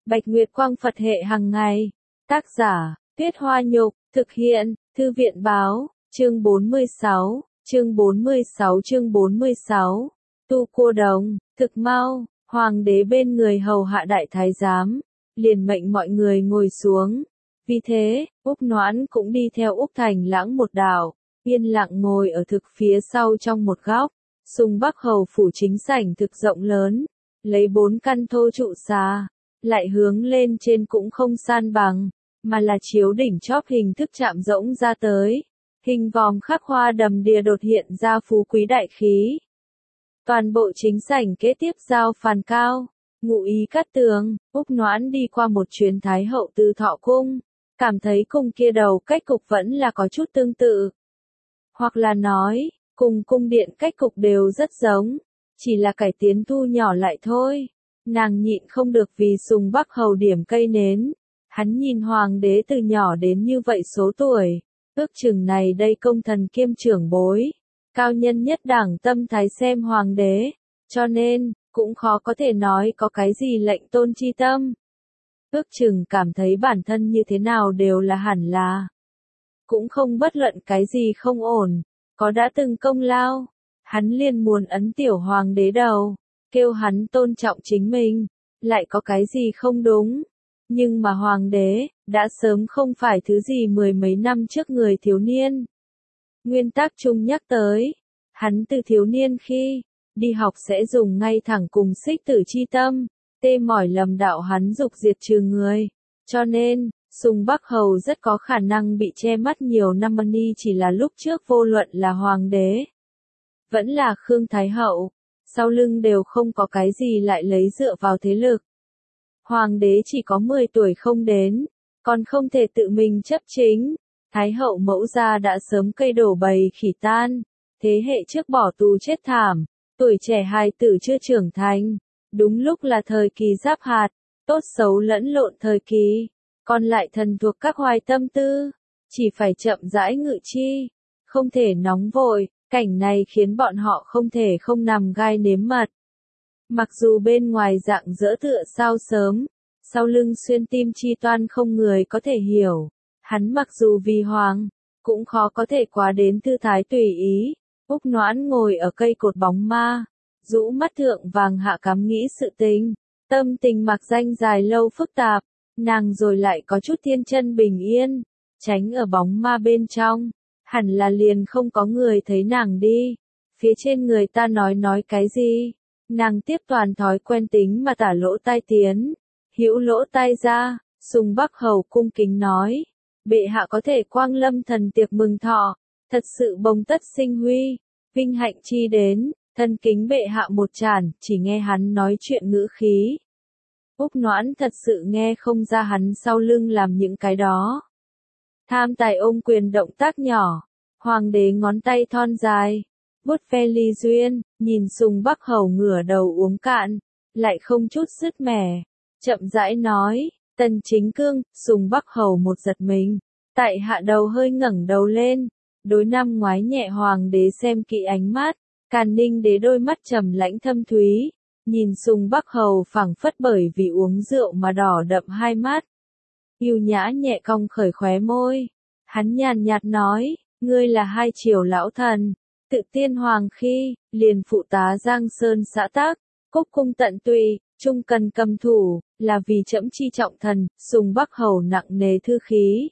Bạch Nguyệt Quang Phật hệ hàng ngày. Tác giả, Tuyết Hoa Nhục, thực hiện, Thư viện Báo, chương 46, chương 46. Tu Cô Đồng, thực mau, hoàng đế bên người hầu hạ đại thái giám, liền mệnh mọi người ngồi xuống. Vì thế, Úc Noãn cũng đi theo Úc Thành Lãng một đạo, yên lặng ngồi ở thực phía sau trong một góc. Sùng Bắc hầu phủ chính sảnh thực rộng lớn, lấy 4 căn thô trụ xà, lại hướng lên trên cũng không san bằng, mà là chiếu đỉnh chóp hình thức chạm rỗng ra tới. Hình vòm khắc hoa đầm đìa đột hiện ra phú quý đại khí. Toàn bộ chính sảnh kế tiếp giao phàn cao, ngụ ý cát tường. Úc Noãn đi qua một chuyến Thái hậu Tư Thọ cung, cảm thấy cung kia đầu cách cục vẫn là có chút tương tự. Hoặc là nói, cùng cung điện cách cục đều rất giống, chỉ là cải tiến thu nhỏ lại thôi. Nàng nhịn không được vì Sùng Bắc hầu điểm cây nến. Hắn nhìn hoàng đế từ nhỏ đến như vậy số tuổi, ước chừng này đây công thần kiêm trưởng bối, cao nhân nhất đảng tâm thái xem hoàng đế, cho nên, cũng khó có thể nói có cái gì lệnh tôn chi tâm. Ước chừng cảm thấy bản thân như thế nào đều là hẳn là. Cũng không bất luận cái gì không ổn, có đã từng công lao, hắn liền muốn ấn tiểu hoàng đế đầu, kêu hắn tôn trọng chính mình, lại có cái gì không đúng. Nhưng mà hoàng đế, đã sớm không phải thứ gì mười mấy năm trước người thiếu niên. Nguyên tắc chung nhắc tới, hắn từ thiếu niên khi, đi học sẽ dùng ngay thẳng cùng xích tử chi tâm, tê mỏi lầm đạo hắn dục diệt trừ người. Cho nên, Sùng Bắc hầu rất có khả năng bị che mắt nhiều năm ni chỉ là lúc trước vô luận là hoàng đế. Vẫn là Khương Thái hậu, sau lưng đều không có cái gì lại lấy dựa vào thế lực. Hoàng đế chỉ có 10 tuổi không đến, còn không thể tự mình chấp chính. Thái hậu mẫu gia đã sớm cây đổ bầy khỉ tan, thế hệ trước bỏ tù chết thảm, tuổi trẻ hài tử chưa trưởng thành, đúng lúc là thời kỳ giáp hạt, tốt xấu lẫn lộn thời kỳ, còn lại thần thuộc các hoài tâm tư, chỉ phải chậm rãi ngự chi, không thể nóng vội, cảnh này khiến bọn họ không thể không nằm gai nếm mật. Mặc dù bên ngoài dạng dỡ tựa sao sớm, sau lưng xuyên tim chi toan không người có thể hiểu. Hắn mặc dù vì hoàng, cũng khó có thể quá đến thư thái tùy ý. Úc Noãn ngồi ở cây cột bóng ma, rũ mắt thượng vàng hạ cắm nghĩ sự tình. Tâm tình mặc danh dài lâu phức tạp, nàng rồi lại có chút thiên chân bình yên, tránh ở bóng ma bên trong. Hẳn là liền không có người thấy nàng đi. Phía trên người ta nói cái gì? Nàng tiếp toàn thói quen tính mà tả lỗ tai tiến, hữu lỗ tai ra. Sùng Bắc hầu cung kính nói, bệ hạ có thể quang lâm thần tiệc mừng thọ, thật sự bồng tất sinh huy, vinh hạnh chi đến, thân kính bệ hạ một tràn. Chỉ nghe hắn nói chuyện ngữ khí, Úc Noãn thật sự nghe không ra hắn sau lưng làm những cái đó. Tham tài ôm quyền động tác nhỏ, hoàng đế ngón tay thon dài, vuốt ve ly duyên, nhìn Sùng Bắc hầu ngửa đầu uống cạn, lại không chút sứt mẻ, chậm rãi nói, Tần Chính Cương. Sùng Bắc hầu một giật mình, tại hạ đầu hơi ngẩng đầu lên, đối năm ngoái nhẹ hoàng đế xem kỹ ánh mắt, Càn Ninh đế đôi mắt trầm lãnh thâm thúy, nhìn Sùng Bắc hầu phảng phất bởi vì uống rượu mà đỏ đậm hai mắt. Yêu nhã nhẹ cong khởi khóe môi, hắn nhàn nhạt nói, ngươi là hai triều lão thần, tự tiên hoàng khi, liền phụ tá Giang Sơn xã tắc, cúc cung tận tụy, trung cần cầm thủ, là vì trẫm chi trọng thần. Sùng Bắc hầu nặng nề thư khí.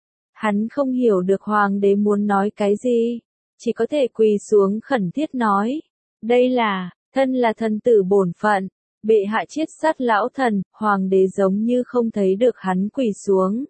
Hắn không hiểu được hoàng đế muốn nói cái gì, chỉ có thể quỳ xuống khẩn thiết nói, đây là, thân là thần tử bổn phận, bệ hạ chiết sát lão thần. Hoàng đế giống như không thấy được hắn quỳ xuống.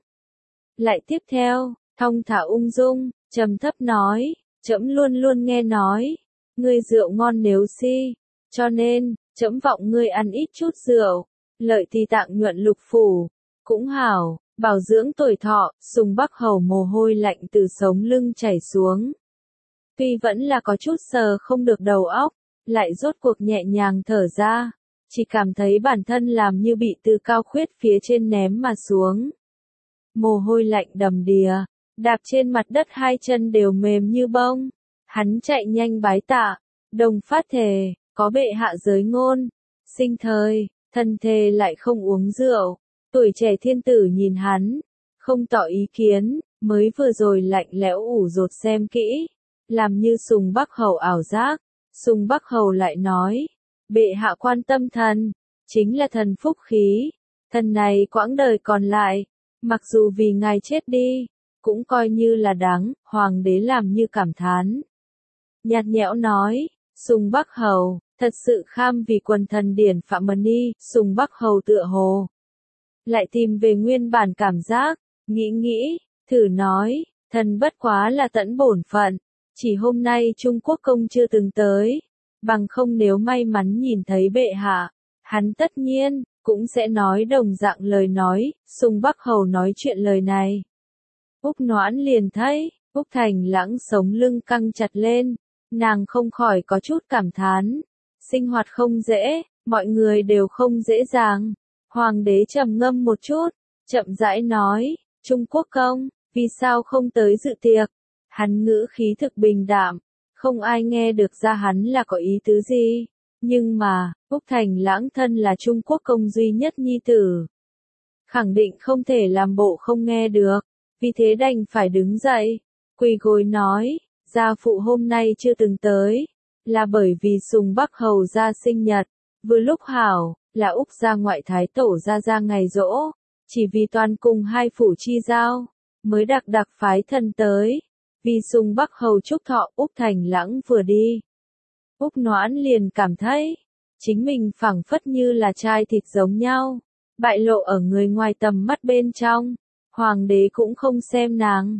Lại tiếp theo, thong thả ung dung, trầm thấp nói, trẫm luôn luôn nghe nói, ngươi rượu ngon nếu si, cho nên, trẫm vọng ngươi ăn ít chút rượu, lợi thì tạng nhuận lục phủ, cũng hảo, bảo dưỡng tuổi thọ. Sùng Bắc hầu mồ hôi lạnh từ sống lưng chảy xuống. Tuy vẫn là có chút sờ không được đầu óc, lại rốt cuộc nhẹ nhàng thở ra, chỉ cảm thấy bản thân làm như bị từ cao khuyết phía trên ném mà xuống. Mồ hôi lạnh đầm đìa, đạp trên mặt đất hai chân đều mềm như bông. Hắn chạy nhanh bái tạ, đồng phát thề, có bệ hạ giới ngôn, sinh thời, thần thề lại không uống rượu, Tuổi trẻ thiên tử nhìn hắn, không tỏ ý kiến, mới vừa rồi lạnh lẽo ủ rột xem kỹ, làm như Sùng Bắc Hầu ảo giác. Sùng Bắc Hầu lại nói, bệ hạ quan tâm thần, chính là thần phúc khí, thần này quãng đời còn lại, mặc dù vì ngài chết đi, cũng coi như là đáng. Hoàng đế làm như cảm thán, nhạt nhẽo nói, Sùng Bắc Hầu, thật sự kham vì quần thần điển Phạm Mân Ni. Sùng Bắc Hầu tựa hồ lại tìm về nguyên bản cảm giác, nghĩ, thử nói, thần bất quá là tẫn bổn phận, chỉ hôm nay Trung Quốc công chưa từng tới, bằng không nếu may mắn nhìn thấy bệ hạ, hắn tất nhiên cũng sẽ nói đồng dạng lời nói. Sùng Bắc Hầu nói chuyện lời này, Úc Noãn liền thấy, Úc Thành Lãng sống lưng căng chặt lên, nàng không khỏi có chút cảm thán, sinh hoạt không dễ, mọi người đều không dễ dàng. Hoàng đế trầm ngâm một chút, chậm rãi nói, Trung Quốc công, vì sao không tới dự tiệc? Hắn ngữ khí thực bình đạm, không ai nghe được ra hắn là có ý tứ gì. Nhưng mà, Úc Thành Lãng thân là Trung Quốc công duy nhất nhi tử, khẳng định không thể làm bộ không nghe được, vì thế đành phải đứng dậy, quỳ gối nói, gia phụ hôm nay chưa từng tới, là bởi vì Sùng Bắc Hầu gia sinh nhật, vừa lúc hảo, là Úc gia ngoại thái tổ ra ngày giỗ, chỉ vì toàn cùng hai phủ chi giao, mới đặc phái thần tới, vì Sùng Bắc Hầu chúc thọ. Úc Thành Lãng vừa đi, Úc Noãn liền cảm thấy, chính mình phảng phất như là trai thịt giống nhau, bại lộ ở người ngoài tầm mắt bên trong. Hoàng đế cũng không xem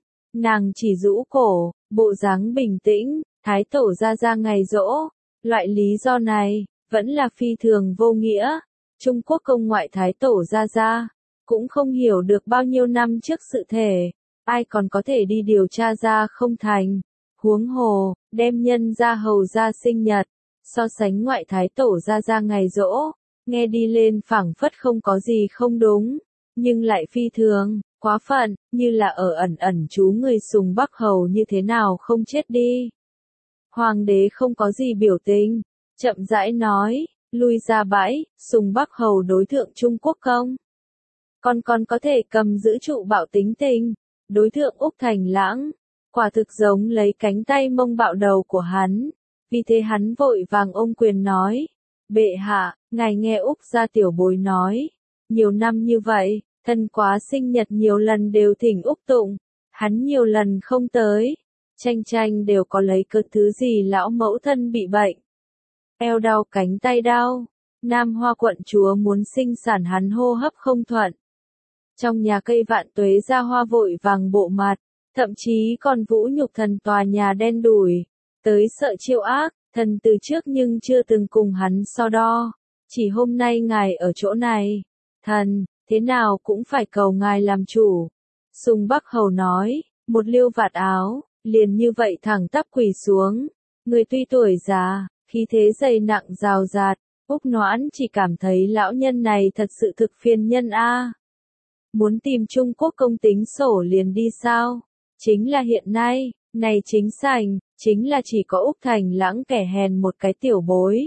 nàng chỉ rũ cổ, bộ dáng bình tĩnh. Thái tổ ra ngày giỗ, loại lý do này vẫn là phi thường vô nghĩa. Trung Quốc công ngoại thái tổ ra cũng không hiểu được bao nhiêu năm trước sự thể, ai còn có thể đi điều tra ra không thành. Huống hồ, đem nhân gia hầu gia sinh nhật, so sánh ngoại thái tổ ra ngày giỗ, nghe đi lên phảng phất không có gì không đúng, nhưng lại phi thường quá phận, như là ở ẩn chú người. Sùng Bắc Hầu như thế nào không chết đi. Hoàng đế không có gì biểu tình, chậm rãi nói, lui ra bãi. Sùng Bắc Hầu đối thượng Trung Quốc công, còn có thể cầm giữ trụ bạo tính tình, đối thượng Úc Thành Lãng, quả thực giống lấy cánh tay mông bạo đầu của hắn. Vì thế hắn vội vàng ôm quyền nói, bệ hạ, ngài nghe Úc gia tiểu bối nói, nhiều năm như vậy, thần quá sinh nhật nhiều lần đều thỉnh Úc tụng, hắn nhiều lần không tới, tranh đều có lấy cớ thứ gì lão mẫu thân bị bệnh, eo đau cánh tay đau, Nam Hoa quận chúa muốn sinh sản hắn hô hấp không thuận. Trong nhà cây vạn tuế ra hoa vội vàng bộ mặt, thậm chí còn vũ nhục thần tòa nhà đen đủi, tới sợ chiêu ác, thần từ trước nhưng chưa từng cùng hắn so đo, chỉ hôm nay ngài ở chỗ này, thần, thế nào cũng phải cầu ngài làm chủ. Sùng Bắc Hầu nói, một liêu vạt áo, liền như vậy thẳng tắp quỳ xuống, người tuy tuổi già, khí thế dày nặng rào rạt. Úc Noãn chỉ cảm thấy lão nhân này thật sự thực phiền nhân a. Muốn tìm Trung Quốc công tính sổ liền đi sao? Chính là hiện nay, này chính sảnh, chính là chỉ có Úc Thành Lãng kẻ hèn một cái tiểu bối.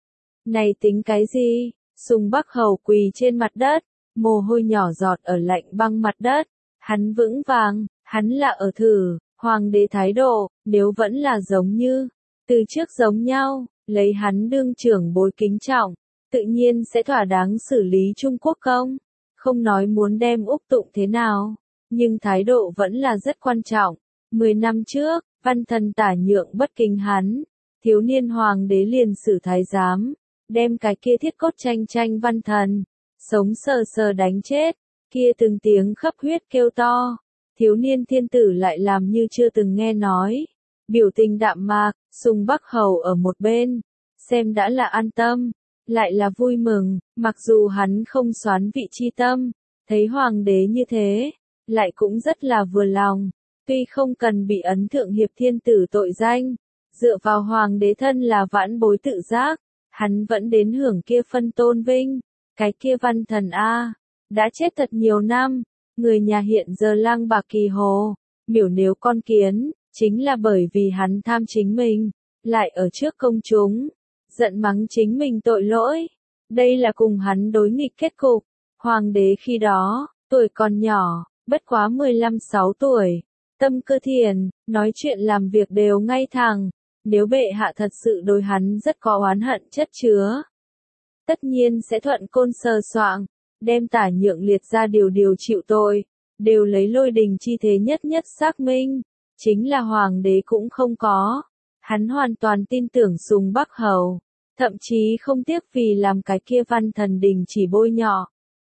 Này tính cái gì? Sùng Bắc Hầu quỳ trên mặt đất, mồ hôi nhỏ giọt ở lạnh băng mặt đất. Hắn vững vàng, hắn là ở thử, hoàng đế thái độ, nếu vẫn là giống như, từ trước giống nhau, lấy hắn đương trưởng bối kính trọng, tự nhiên sẽ thỏa đáng xử lý Trung Quốc công. Không nói muốn đem Úc tụng thế nào, nhưng thái độ vẫn là rất quan trọng. 10 năm trước, văn thần tả nhượng bất kính hắn, thiếu niên hoàng đế liền xử thái giám, đem cái kia thiết cốt tranh văn thần, sống sờ đánh chết, kia từng tiếng khắp huyết kêu to, thiếu niên thiên tử lại làm như chưa từng nghe nói, biểu tình đạm mạc. Sùng Bắc Hầu ở một bên, xem đã là an tâm, lại là vui mừng, mặc dù hắn không xoán vị chi tâm, thấy hoàng đế như thế, lại cũng rất là vừa lòng, tuy không cần bị ấn thượng hiệp thiên tử tội danh, dựa vào hoàng đế thân là vãn bối tự giác, hắn vẫn đến hưởng kia phân tôn vinh, cái kia văn thần a, đã chết thật nhiều năm, người nhà hiện giờ lang bạc kỳ hồ, miểu nếu con kiến, chính là bởi vì hắn tham chính mình, lại ở trước công chúng, giận mắng chính mình tội lỗi, đây là cùng hắn đối nghịch kết cục. Hoàng đế khi đó, tuổi còn nhỏ, bất quá 15-16 tuổi, tâm cơ thiền, nói chuyện làm việc đều ngay thẳng, nếu bệ hạ thật sự đối hắn rất có oán hận chất chứa, tất nhiên sẽ thuận côn sờ soạng, đem Tả Nhượng liệt ra điều chịu tội, đều lấy Lôi Đình chi thế nhất nhất xác minh, chính là hoàng đế cũng không có, hắn hoàn toàn tin tưởng Sùng Bắc Hầu, thậm chí không tiếc vì làm cái kia Văn Thần Đình chỉ bôi nhọ.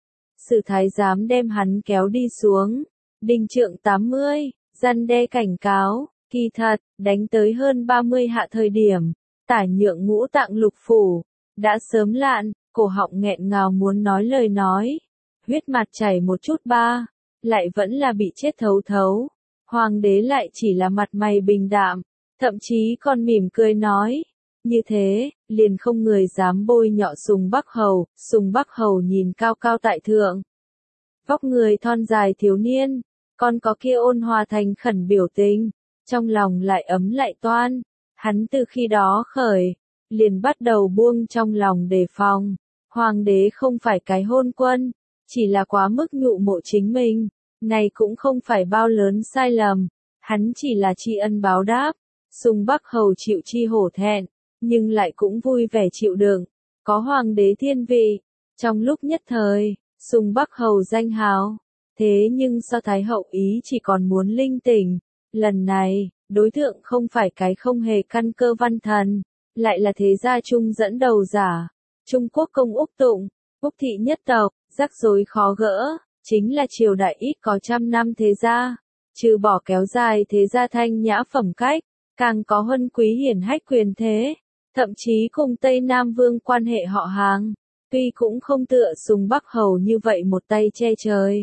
Sử thái giám đem hắn kéo đi xuống, đình trượng 80, răn đe cảnh cáo, kỳ thật, đánh tới hơn 30 hạ thời điểm, Tả Nhượng ngũ tạng lục phủ, đã sớm lạn, cổ họng nghẹn ngào muốn nói lời nói, huyết mặt chảy một chút ba, lại vẫn là bị chết thấu thấu. Hoàng đế lại chỉ là mặt mày bình đạm, thậm chí còn mỉm cười nói, như thế, liền không người dám bôi nhọ Sùng Bắc Hầu. Sùng Bắc Hầu nhìn cao cao tại thượng, vóc người thon dài thiếu niên, còn có kia ôn hòa thành khẩn biểu tình, trong lòng lại ấm lại toan, hắn từ khi đó khởi, liền bắt đầu buông trong lòng đề phòng, hoàng đế không phải cái hôn quân, chỉ là quá mức nhụ mộ chính mình, này cũng không phải bao lớn sai lầm, hắn chỉ là tri ân báo đáp, Sùng Bắc Hầu chịu chi hổ thẹn, nhưng lại cũng vui vẻ chịu đựng, có hoàng đế thiên vị, trong lúc nhất thời, Sùng Bắc Hầu danh hào, thế nhưng so Thái Hậu ý chỉ còn muốn linh tỉnh, lần này, đối tượng không phải cái không hề căn cơ văn thần, lại là thế gia trung dẫn đầu giả, Trung Quốc công Úc Tụng, Úc thị nhất tộc, rắc rối khó gỡ, chính là triều đại ít có trăm năm thế gia, trừ bỏ kéo dài thế gia thanh nhã phẩm cách, càng có huân quý hiển hách quyền thế, thậm chí cùng Tây Nam Vương quan hệ họ hàng, tuy cũng không tựa Sùng Bắc Hầu như vậy một tay che trời,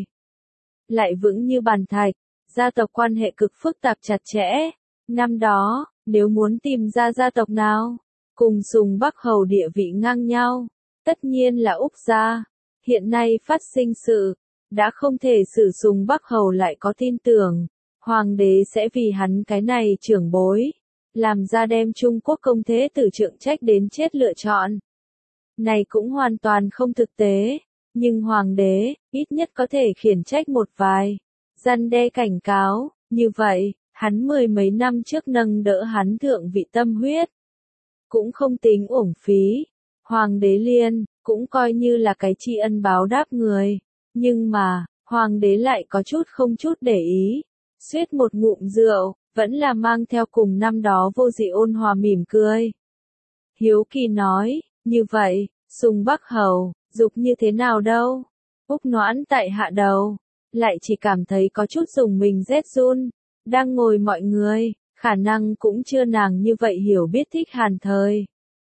lại vững như bàn thạch, gia tộc quan hệ cực phức tạp chặt chẽ, năm đó, nếu muốn tìm ra gia tộc nào, cùng Sùng Bắc Hầu địa vị ngang nhau, tất nhiên là Úc gia, hiện nay phát sinh sự, đã không thể sử Sùng Bắc Hầu lại có tin tưởng, hoàng đế sẽ vì hắn cái này trưởng bối, làm ra đem Trung Quốc công thế tử trượng trách đến chết lựa chọn. Này cũng hoàn toàn không thực tế, nhưng hoàng đế, ít nhất có thể khiển trách một vài, răn đe cảnh cáo, như vậy, hắn 10 mấy năm trước nâng đỡ hắn thượng vị tâm huyết, cũng không tính uổng phí, hoàng đế liên, cũng coi như là cái tri ân báo đáp người, nhưng mà, hoàng đế lại có chút không chút để ý, suýt một ngụm rượu, vẫn là mang theo cùng năm đó vô dị ôn hòa mỉm cười. Hiếu Kỳ nói, như vậy, Sùng Bắc Hầu, dục như thế nào đâu? Úc Noãn tại hạ đầu, lại chỉ cảm thấy có chút dùng mình rét run, đang ngồi mọi người, khả năng cũng chưa nàng như vậy hiểu biết thích Hàn Thời.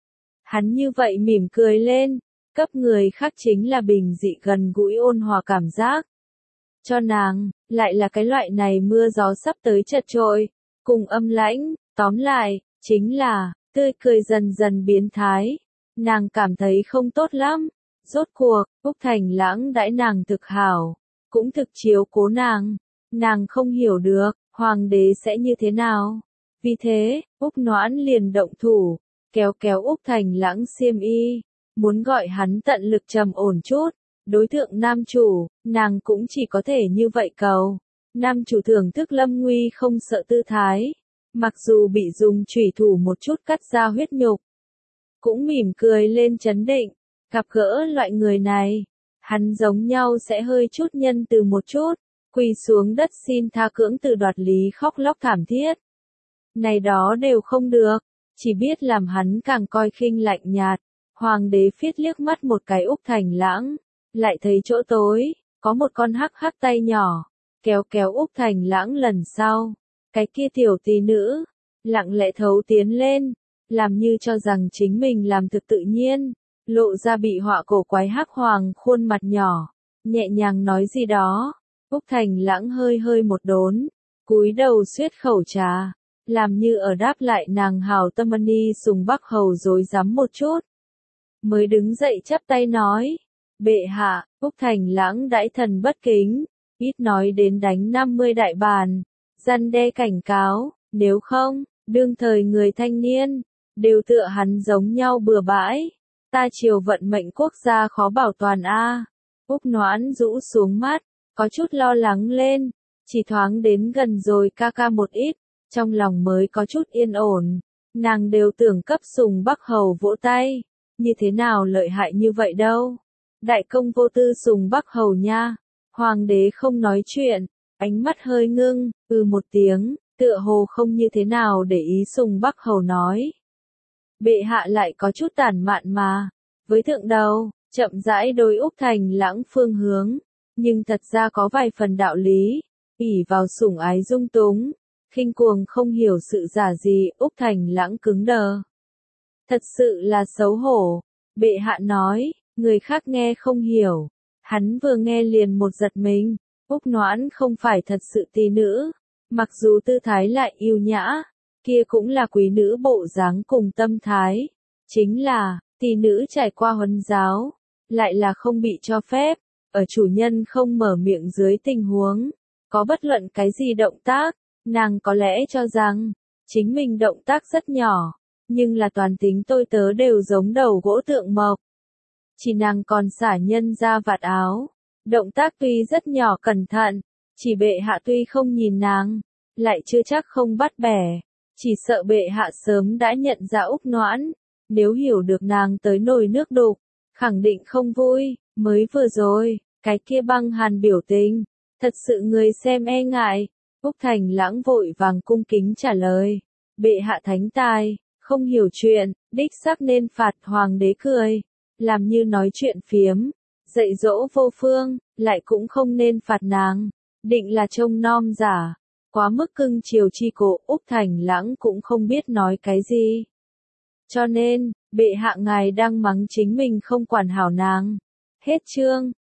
Hắn như vậy mỉm cười lên, cấp người khác chính là bình dị gần gũi ôn hòa cảm giác. Cho nàng, lại là cái loại này mưa gió sắp tới chật trội, cùng âm lãnh, tóm lại, chính là, tươi cười dần dần biến thái. Nàng cảm thấy không tốt lắm, rốt cuộc, Úc Thành Lãng đãi nàng thực hảo, cũng thực chiếu cố nàng không hiểu được, hoàng đế sẽ như thế nào. Vì thế, Úc Noãn liền động thủ, kéo Úc Thành Lãng xiêm y, muốn gọi hắn tận lực trầm ổn chút, đối tượng nam chủ, nàng cũng chỉ có thể như vậy cầu. Nam chủ thưởng thức lâm nguy không sợ tư thái, mặc dù bị dùng chủy thủ một chút cắt ra huyết nhục, cũng mỉm cười lên trấn định, gặp gỡ loại người này, hắn giống nhau sẽ hơi chút nhân từ một chút, quỳ xuống đất xin tha cưỡng từ đoạt lý khóc lóc thảm thiết. Này đó đều không được, chỉ biết làm hắn càng coi khinh lạnh nhạt, hoàng đế phiết liếc mắt một cái Úc Thành Lãng, lại thấy chỗ tối, có một con hắc hắc tay nhỏ, kéo Úc Thành Lãng lần sau, cái kia tiểu tỷ nữ, lặng lẽ thấu tiến lên, làm như cho rằng chính mình làm thực tự nhiên, lộ ra bị họa cổ quái hắc hoàng khuôn mặt nhỏ, nhẹ nhàng nói gì đó, Úc Thành Lãng hơi một đốn, cúi đầu suýt khẩu trà, làm như ở đáp lại nàng hào tâm ân y Sùng Bắc Hầu dối rắm một chút, mới đứng dậy chắp tay nói, bệ hạ, Úc Thành Lãng đãi thần bất kính, ít nói đến đánh 50 đại bàn, răn đe cảnh cáo, nếu không, đương thời người thanh niên, đều tựa hắn giống nhau bừa bãi, ta triều vận mệnh quốc gia khó bảo toàn a. Úc Noãn rũ xuống mắt, có chút lo lắng lên, chỉ thoáng đến gần rồi ca ca một ít, trong lòng mới có chút yên ổn. Nàng đều tưởng cấp Sùng Bắc Hầu vỗ tay, như thế nào lợi hại như vậy đâu. Đại công vô tư Sùng Bắc Hầu nha. Hoàng đế không nói chuyện, ánh mắt hơi ngưng, một tiếng, tựa hồ không như thế nào để ý Sùng Bắc Hầu nói. Bệ hạ lại có chút tản mạn mà, với thượng đầu, chậm rãi đối Úc Thành Lãng phương hướng, nhưng thật ra có vài phần đạo lý, ỷ vào sủng ái dung túng, khinh cuồng không hiểu sự giả gì, Úc Thành Lãng cứng đờ. Thật sự là xấu hổ, bệ hạ nói, người khác nghe không hiểu, hắn vừa nghe liền một giật mình, Úc Noãn không phải thật sự tỷ nữ, mặc dù tư thái lại yêu nhã, kia cũng là quý nữ bộ dáng cùng tâm thái, chính là, tỷ nữ trải qua huấn giáo, lại là không bị cho phép, ở chủ nhân không mở miệng dưới tình huống, có bất luận cái gì động tác, nàng có lẽ cho rằng, chính mình động tác rất nhỏ, nhưng là toàn tính tôi tớ đều giống đầu gỗ tượng mộc. Chỉ nàng còn xả nhân ra vạt áo, động tác tuy rất nhỏ cẩn thận, chỉ bệ hạ tuy không nhìn nàng, lại chưa chắc không bắt bẻ, chỉ sợ bệ hạ sớm đã nhận ra Úc Noãn, nếu hiểu được nàng tới nồi nước đục, khẳng định không vui, mới vừa rồi, cái kia băng hàn biểu tình, thật sự người xem e ngại, Úc Thành Lãng vội vàng cung kính trả lời, bệ hạ thánh tài, không hiểu chuyện, đích xác nên phạt. Hoàng đế cười, làm như nói chuyện phiếm, dạy dỗ vô phương, lại cũng không nên phạt nàng, định là trông nom giả, quá mức cưng chiều chi cổ. Úc Thành Lãng cũng không biết nói cái gì. Cho nên, bệ hạ ngài đang mắng chính mình không quản hảo nàng. Hết chương.